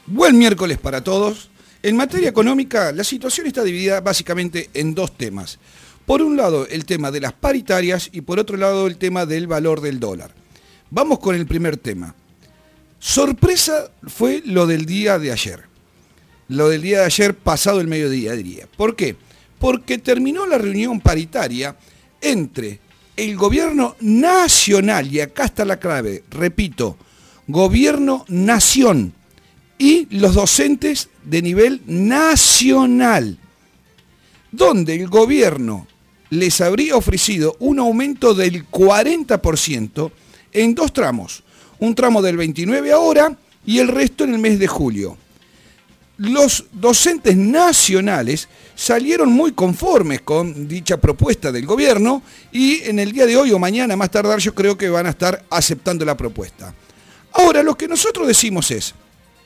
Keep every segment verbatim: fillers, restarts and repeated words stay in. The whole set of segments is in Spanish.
Buen miércoles para todos. En materia económica, la situación está dividida básicamente en dos temas. Por un lado, el tema de las paritarias y por otro lado, el tema del valor del dólar. Vamos con el primer tema. Sorpresa fue lo del día de ayer. Lo del día de ayer pasado el mediodía, diría. ¿Por qué? Porque terminó la reunión paritaria entre el gobierno nacional, y acá está la clave, repito, gobierno nación, y los docentes de nivel nacional, donde el gobierno les habría ofrecido un aumento del cuarenta por ciento en dos tramos, un tramo del veintinueve ahora y el resto en el mes de julio. Los docentes nacionales salieron muy conformes con dicha propuesta del gobierno y en el día de hoy o mañana más tardar yo creo que van a estar aceptando la propuesta. Ahora, lo que nosotros decimos es,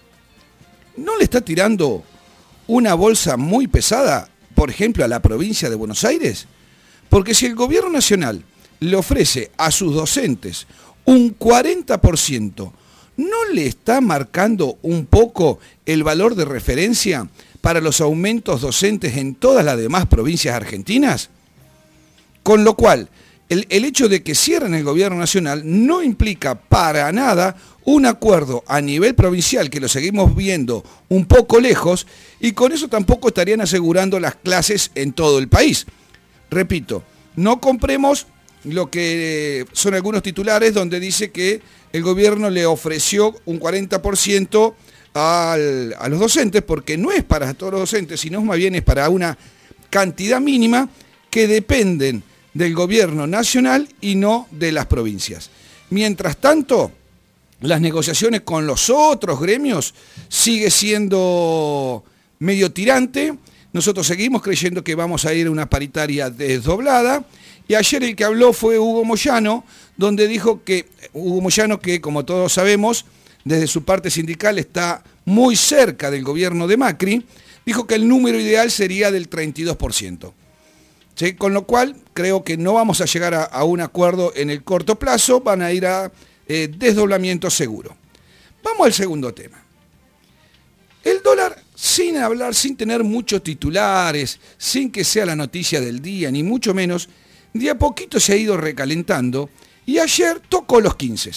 ¿no le está tirando una bolsa muy pesada, por ejemplo, a la provincia de Buenos Aires? Porque si el gobierno nacional le ofrece a sus docentes un cuarenta por ciento, ¿no le está marcando un poco el valor de referencia para los aumentos docentes en todas las demás provincias argentinas? Con lo cual, el, el hecho de que cierren el gobierno nacional no implica para nada un acuerdo a nivel provincial, que lo seguimos viendo un poco lejos, y con eso tampoco estarían asegurando las clases en todo el país. Repito, no compremos lo que son algunos titulares donde dice que el gobierno le ofreció un cuarenta por ciento al, a los docentes, porque no es para todos los docentes, sino más bien es para una cantidad mínima que dependen del gobierno nacional y no de las provincias. Mientras tanto, las negociaciones con los otros gremios sigue siendo medio tirante. Nosotros seguimos creyendo que vamos a ir a una paritaria desdoblada. Y ayer el que habló fue Hugo Moyano, donde dijo que, Hugo Moyano, que como todos sabemos, desde su parte sindical está muy cerca del gobierno de Macri, dijo que el número ideal sería del treinta y dos por ciento. ¿Sí? Con lo cual, creo que no vamos a llegar a, a un acuerdo en el corto plazo, van a ir a eh, desdoblamiento seguro. Vamos al segundo tema. El dólar, sin hablar, sin tener muchos titulares, sin que sea la noticia del día, ni mucho menos, de a poquito se ha ido recalentando y ayer tocó los quince.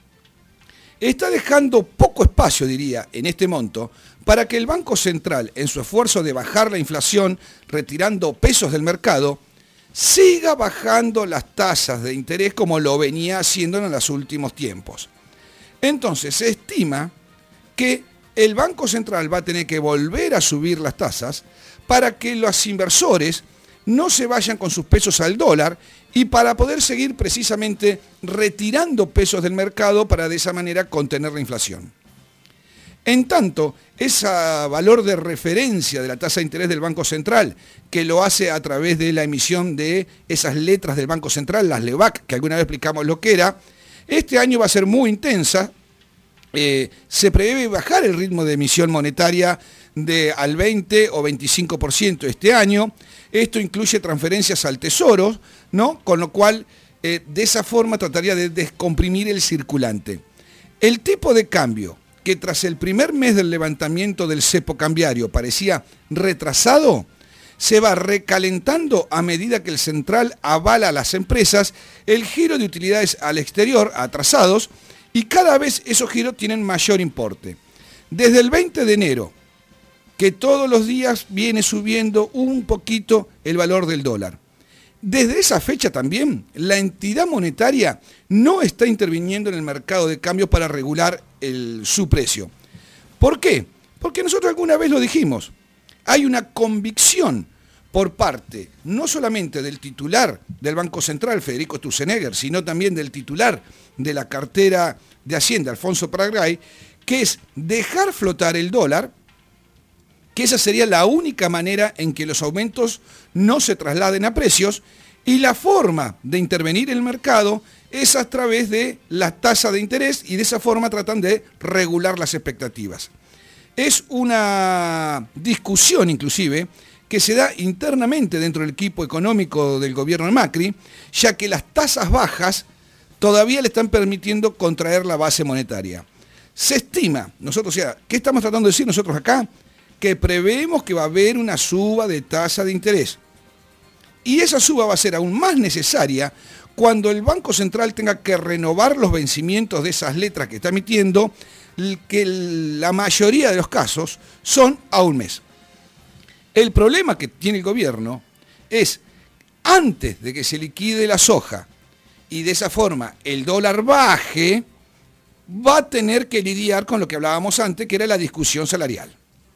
Está dejando poco espacio, diría, en este monto, para que el Banco Central, en su esfuerzo de bajar la inflación, retirando pesos del mercado, siga bajando las tasas de interés como lo venía haciendo en los últimos tiempos. Entonces se estima que el Banco Central va a tener que volver a subir las tasas para que los inversores no se vayan con sus pesos al dólar y para poder seguir precisamente retirando pesos del mercado para de esa manera contener la inflación. En tanto, ese valor de referencia de la tasa de interés del Banco Central, que lo hace a través de la emisión de esas letras del Banco Central, las LEBAC, que alguna vez explicamos lo que era, este año va a ser muy intensa. Eh, se prevé bajar el ritmo de emisión monetaria de al veinte o veinticinco por ciento este año. Esto incluye transferencias al Tesoro, ¿no? Con lo cual, eh, de esa forma trataría de descomprimir el circulante. El tipo de cambio, que tras el primer mes del levantamiento del cepo cambiario parecía retrasado, se va recalentando a medida que el central avala a las empresas el giro de utilidades al exterior atrasados, y cada vez esos giros tienen mayor importe. Desde el veinte de enero, que todos los días viene subiendo un poquito el valor del dólar. Desde esa fecha también, la entidad monetaria no está interviniendo en el mercado de cambios para regular el, su precio. ¿Por qué? Porque nosotros alguna vez lo dijimos. Hay una convicción por parte no solamente del titular del Banco Central, Federico Sturzenegger, sino también del titular de la cartera de Hacienda, Alfonso Prat-Gray, que es dejar flotar el dólar, que esa sería la única manera en que los aumentos no se trasladen a precios, y la forma de intervenir en el mercado es a través de la tasa de interés, y de esa forma tratan de regular las expectativas. Es una discusión inclusive que se da internamente dentro del equipo económico del gobierno de Macri, ya que las tasas bajas todavía le están permitiendo contraer la base monetaria. Se estima, nosotros, o sea, ¿qué estamos tratando de decir nosotros acá? Que preveemos que va a haber una suba de tasa de interés. Y esa suba va a ser aún más necesaria cuando el Banco Central tenga que renovar los vencimientos de esas letras que está emitiendo, que la mayoría de los casos son a un mes. El problema que tiene el gobierno es, antes de que se liquide la soja y de esa forma el dólar baje, va a tener que lidiar con lo que hablábamos antes, que era la discusión salarial.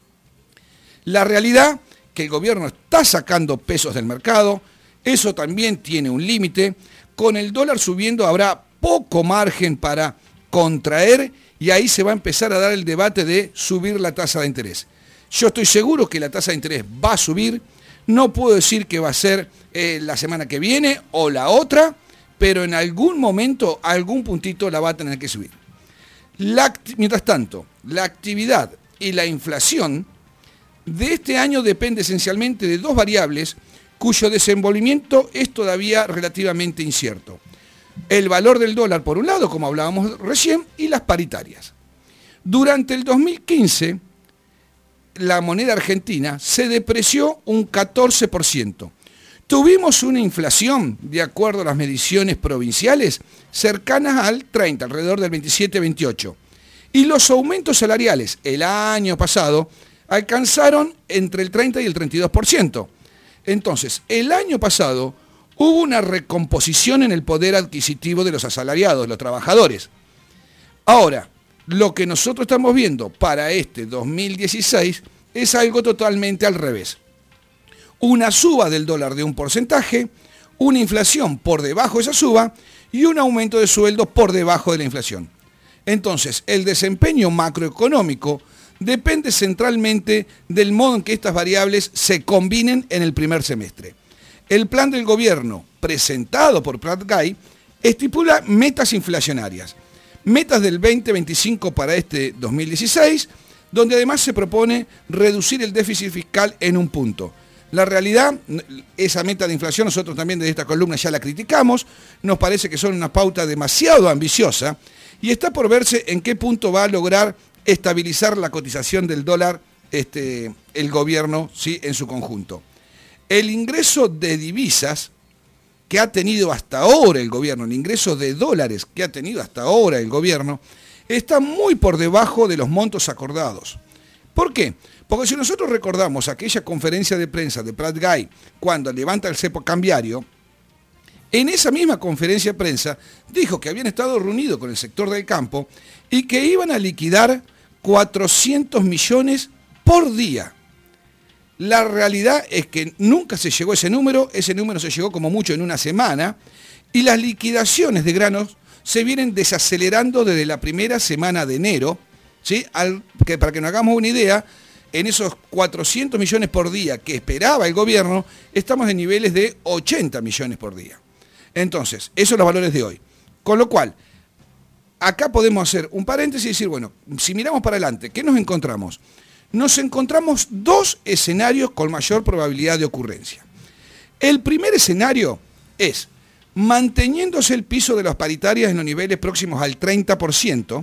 La realidad que el gobierno está sacando pesos del mercado, eso también tiene un límite. Con el dólar subiendo habrá poco margen para contraer y ahí se va a empezar a dar el debate de subir la tasa de interés. Yo estoy seguro que la tasa de interés va a subir, no puedo decir que va a ser eh, la semana que viene o la otra, pero en algún momento, algún puntito la va a tener que subir. La, mientras tanto, la actividad y la inflación de este año depende esencialmente de dos variables cuyo desenvolvimiento es todavía relativamente incierto. El valor del dólar, por un lado, como hablábamos recién, y las paritarias. Durante el dos mil quince, la moneda argentina se depreció un catorce por ciento. Tuvimos una inflación, de acuerdo a las mediciones provinciales, cercanas al treinta, alrededor del veintisiete veintiocho. Y los aumentos salariales el año pasado alcanzaron entre el treinta y el treinta y dos por ciento. Entonces, el año pasado hubo una recomposición en el poder adquisitivo de los asalariados, los trabajadores. Ahora, lo que nosotros estamos viendo para este dos mil dieciséis es algo totalmente al revés. Una suba del dólar de un porcentaje, una inflación por debajo de esa suba y un aumento de sueldos por debajo de la inflación. Entonces, el desempeño macroeconómico depende centralmente del modo en que estas variables se combinen en el primer semestre. El plan del gobierno, presentado por Prat-Gay, estipula metas inflacionarias, metas del veinte veinticinco para este dos mil dieciséis, donde además se propone reducir el déficit fiscal en un punto. La realidad, esa meta de inflación nosotros también desde esta columna ya la criticamos, nos parece que son una pauta demasiado ambiciosa y está por verse en qué punto va a lograr estabilizar la cotización del dólar este, el gobierno, ¿sí?, en su conjunto. El ingreso de divisas que ha tenido hasta ahora el gobierno, el ingreso de dólares que ha tenido hasta ahora el gobierno, está muy por debajo de los montos acordados. ¿Por qué? Porque si nosotros recordamos aquella conferencia de prensa de Prat-Gay cuando levanta el cepo cambiario, en esa misma conferencia de prensa dijo que habían estado reunidos con el sector del campo y que iban a liquidar cuatrocientos millones por día. La realidad es que nunca se llegó a ese número, ese número se llegó como mucho en una semana, y las liquidaciones de granos se vienen desacelerando desde la primera semana de enero, ¿sí? Al, que para que nos hagamos una idea, en esos cuatrocientos millones por día que esperaba el gobierno, estamos en niveles de ochenta millones por día. Entonces, esos son los valores de hoy. Con lo cual, acá podemos hacer un paréntesis y decir, bueno, si miramos para adelante, ¿qué nos encontramos? Nos encontramos dos escenarios con mayor probabilidad de ocurrencia. El primer escenario es manteniéndose el piso de las paritarias en los niveles próximos al treinta por ciento.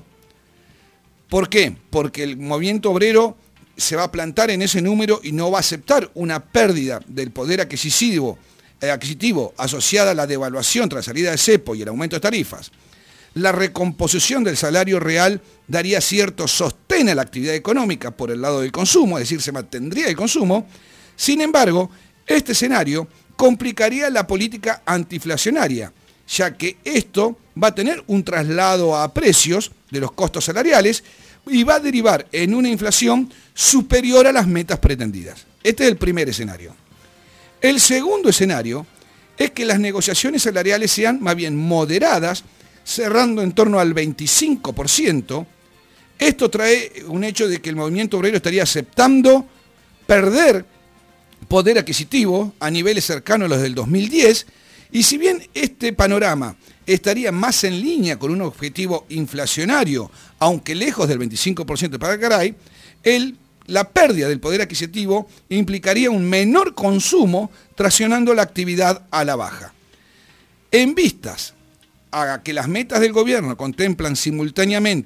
¿Por qué? Porque el movimiento obrero se va a plantar en ese número y no va a aceptar una pérdida del poder adquisitivo, eh, adquisitivo asociada a la devaluación tras la salida del cepo y el aumento de tarifas. La recomposición del salario real daría cierto sostén a la actividad económica por el lado del consumo, es decir, se mantendría el consumo. Sin embargo, este escenario complicaría la política antiinflacionaria, ya que esto va a tener un traslado a precios de los costos salariales y va a derivar en una inflación superior a las metas pretendidas. Este es el primer escenario. El segundo escenario es que las negociaciones salariales sean más bien moderadas, cerrando en torno al veinticinco por ciento. Esto trae un hecho de que el movimiento obrero estaría aceptando perder poder adquisitivo a niveles cercanos a los del dos mil diez, y si bien este panorama estaría más en línea con un objetivo inflacionario, aunque lejos del veinticinco por ciento para Garay, el, la pérdida del poder adquisitivo implicaría un menor consumo, traccionando la actividad a la baja. En vistas a que las metas del gobierno contemplan simultáneamente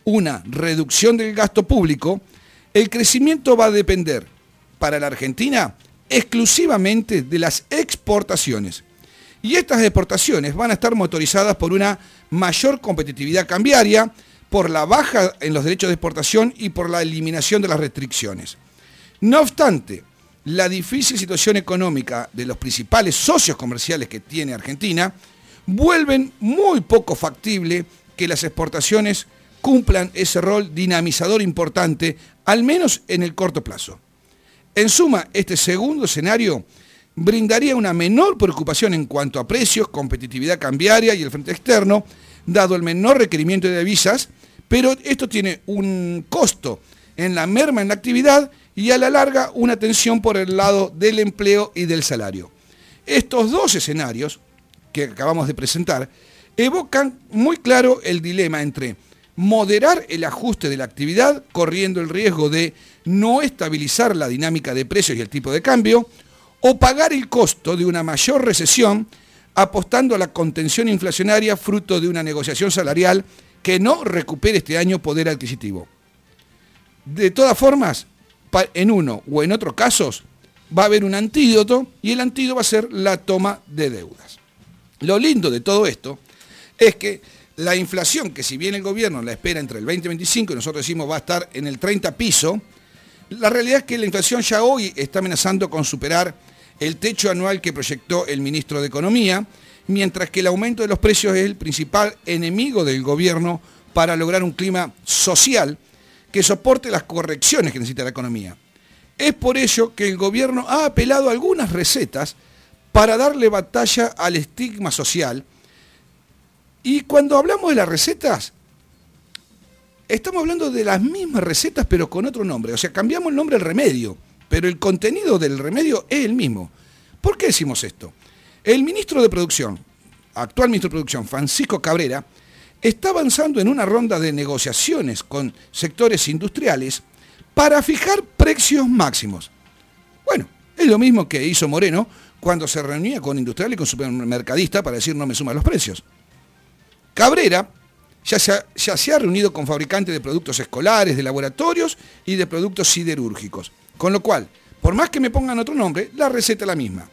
una reducción del gasto público, el crecimiento va a depender para la Argentina exclusivamente de las exportaciones. Y estas exportaciones van a estar motorizadas por una mayor competitividad cambiaria, por la baja en los derechos de exportación y por la eliminación de las restricciones. No obstante, la difícil situación económica de los principales socios comerciales que tiene Argentina vuelven muy poco factible que las exportaciones cumplan ese rol dinamizador importante, al menos en el corto plazo. En suma, este segundo escenario brindaría una menor preocupación en cuanto a precios, competitividad cambiaria y el frente externo, dado el menor requerimiento de divisas, pero esto tiene un costo en la merma en la actividad y a la larga una tensión por el lado del empleo y del salario. Estos dos escenarios que acabamos de presentar evocan muy claro el dilema entre moderar el ajuste de la actividad, corriendo el riesgo de no estabilizar la dinámica de precios y el tipo de cambio, o pagar el costo de una mayor recesión, apostando a la contención inflacionaria fruto de una negociación salarial que no recupere este año poder adquisitivo. De todas formas, en uno o en otros casos, va a haber un antídoto y el antídoto va a ser la toma de deudas. Lo lindo de todo esto es que la inflación, que si bien el gobierno la espera entre el veinte y veinticinco y nosotros decimos va a estar en el treinta piso, la realidad es que la inflación ya hoy está amenazando con superar el techo anual que proyectó el ministro de Economía, mientras que el aumento de los precios es el principal enemigo del gobierno para lograr un clima social que soporte las correcciones que necesita la economía. Es por ello que el gobierno ha apelado a algunas recetas para darle batalla al estigma social. Y cuando hablamos de las recetas, estamos hablando de las mismas recetas pero con otro nombre. O sea, cambiamos el nombre del remedio, pero el contenido del remedio es el mismo. ¿Por qué decimos esto? El ministro de Producción, actual ministro de Producción, Francisco Cabrera, está avanzando en una ronda de negociaciones con sectores industriales para fijar precios máximos. Bueno, es lo mismo que hizo Moreno cuando se reunía con industriales y con supermercadistas para decir no me suman los precios. Cabrera ya se, ha, ya se ha reunido con fabricantes de productos escolares, de laboratorios y de productos siderúrgicos. Con lo cual, por más que me pongan otro nombre, la receta es la misma.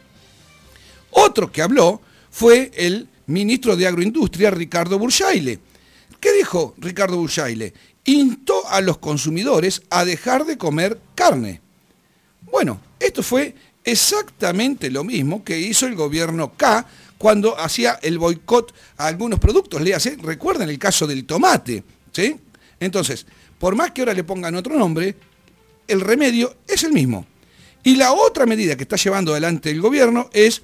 Otro que habló fue el ministro de Agroindustria, Ricardo Bursaile. ¿Qué dijo Ricardo Bursaile? Instó a los consumidores a dejar de comer carne. Bueno, esto fue exactamente lo mismo que hizo el gobierno K cuando hacía el boicot a algunos productos. Léase, recuerden el caso del tomate, ¿sí? Entonces, por más que ahora le pongan otro nombre, el remedio es el mismo. Y la otra medida que está llevando adelante el gobierno es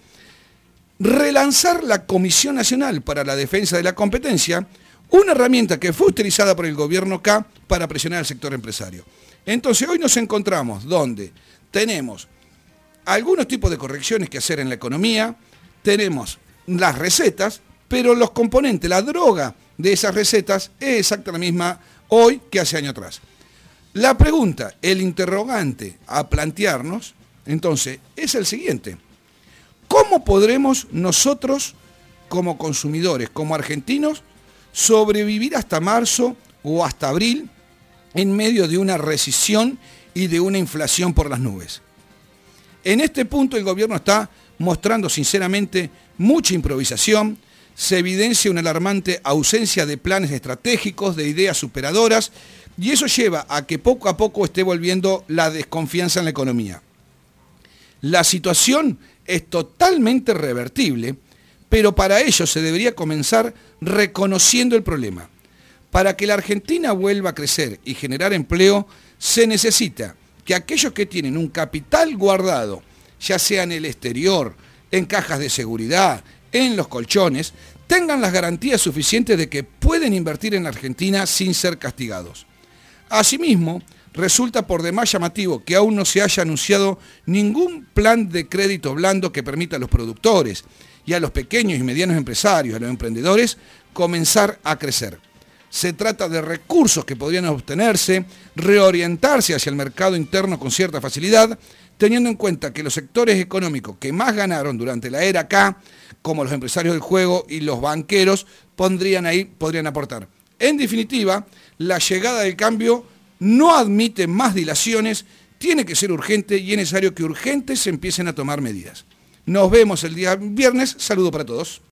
relanzar la Comisión Nacional para la Defensa de la Competencia, una herramienta que fue utilizada por el gobierno K para presionar al sector empresario. Entonces hoy nos encontramos donde tenemos algunos tipos de correcciones que hacer en la economía, tenemos las recetas, pero los componentes, la droga de esas recetas es exactamente la misma hoy que hace años atrás. La pregunta, el interrogante a plantearnos, entonces, es el siguiente. ¿Cómo podremos nosotros, como consumidores, como argentinos, sobrevivir hasta marzo o hasta abril en medio de una recesión y de una inflación por las nubes? En este punto el gobierno está mostrando sinceramente mucha improvisación, se evidencia una alarmante ausencia de planes estratégicos, de ideas superadoras, y eso lleva a que poco a poco esté volviendo la desconfianza en la economía. La situación es totalmente revertible, pero para ello se debería comenzar reconociendo el problema. Para que la Argentina vuelva a crecer y generar empleo, se necesita que aquellos que tienen un capital guardado, ya sea en el exterior, en cajas de seguridad, en los colchones, tengan las garantías suficientes de que pueden invertir en la Argentina sin ser castigados. Asimismo, resulta por demás llamativo que aún no se haya anunciado ningún plan de crédito blando que permita a los productores y a los pequeños y medianos empresarios, a los emprendedores, comenzar a crecer. Se trata de recursos que podrían obtenerse, reorientarse hacia el mercado interno con cierta facilidad, teniendo en cuenta que los sectores económicos que más ganaron durante la era K, como los empresarios del juego y los banqueros, pondrían ahí, podrían aportar. En definitiva, la llegada del cambio no admite más dilaciones, tiene que ser urgente y es necesario que urgentes se empiecen a tomar medidas. Nos vemos el día viernes. Saludo para todos.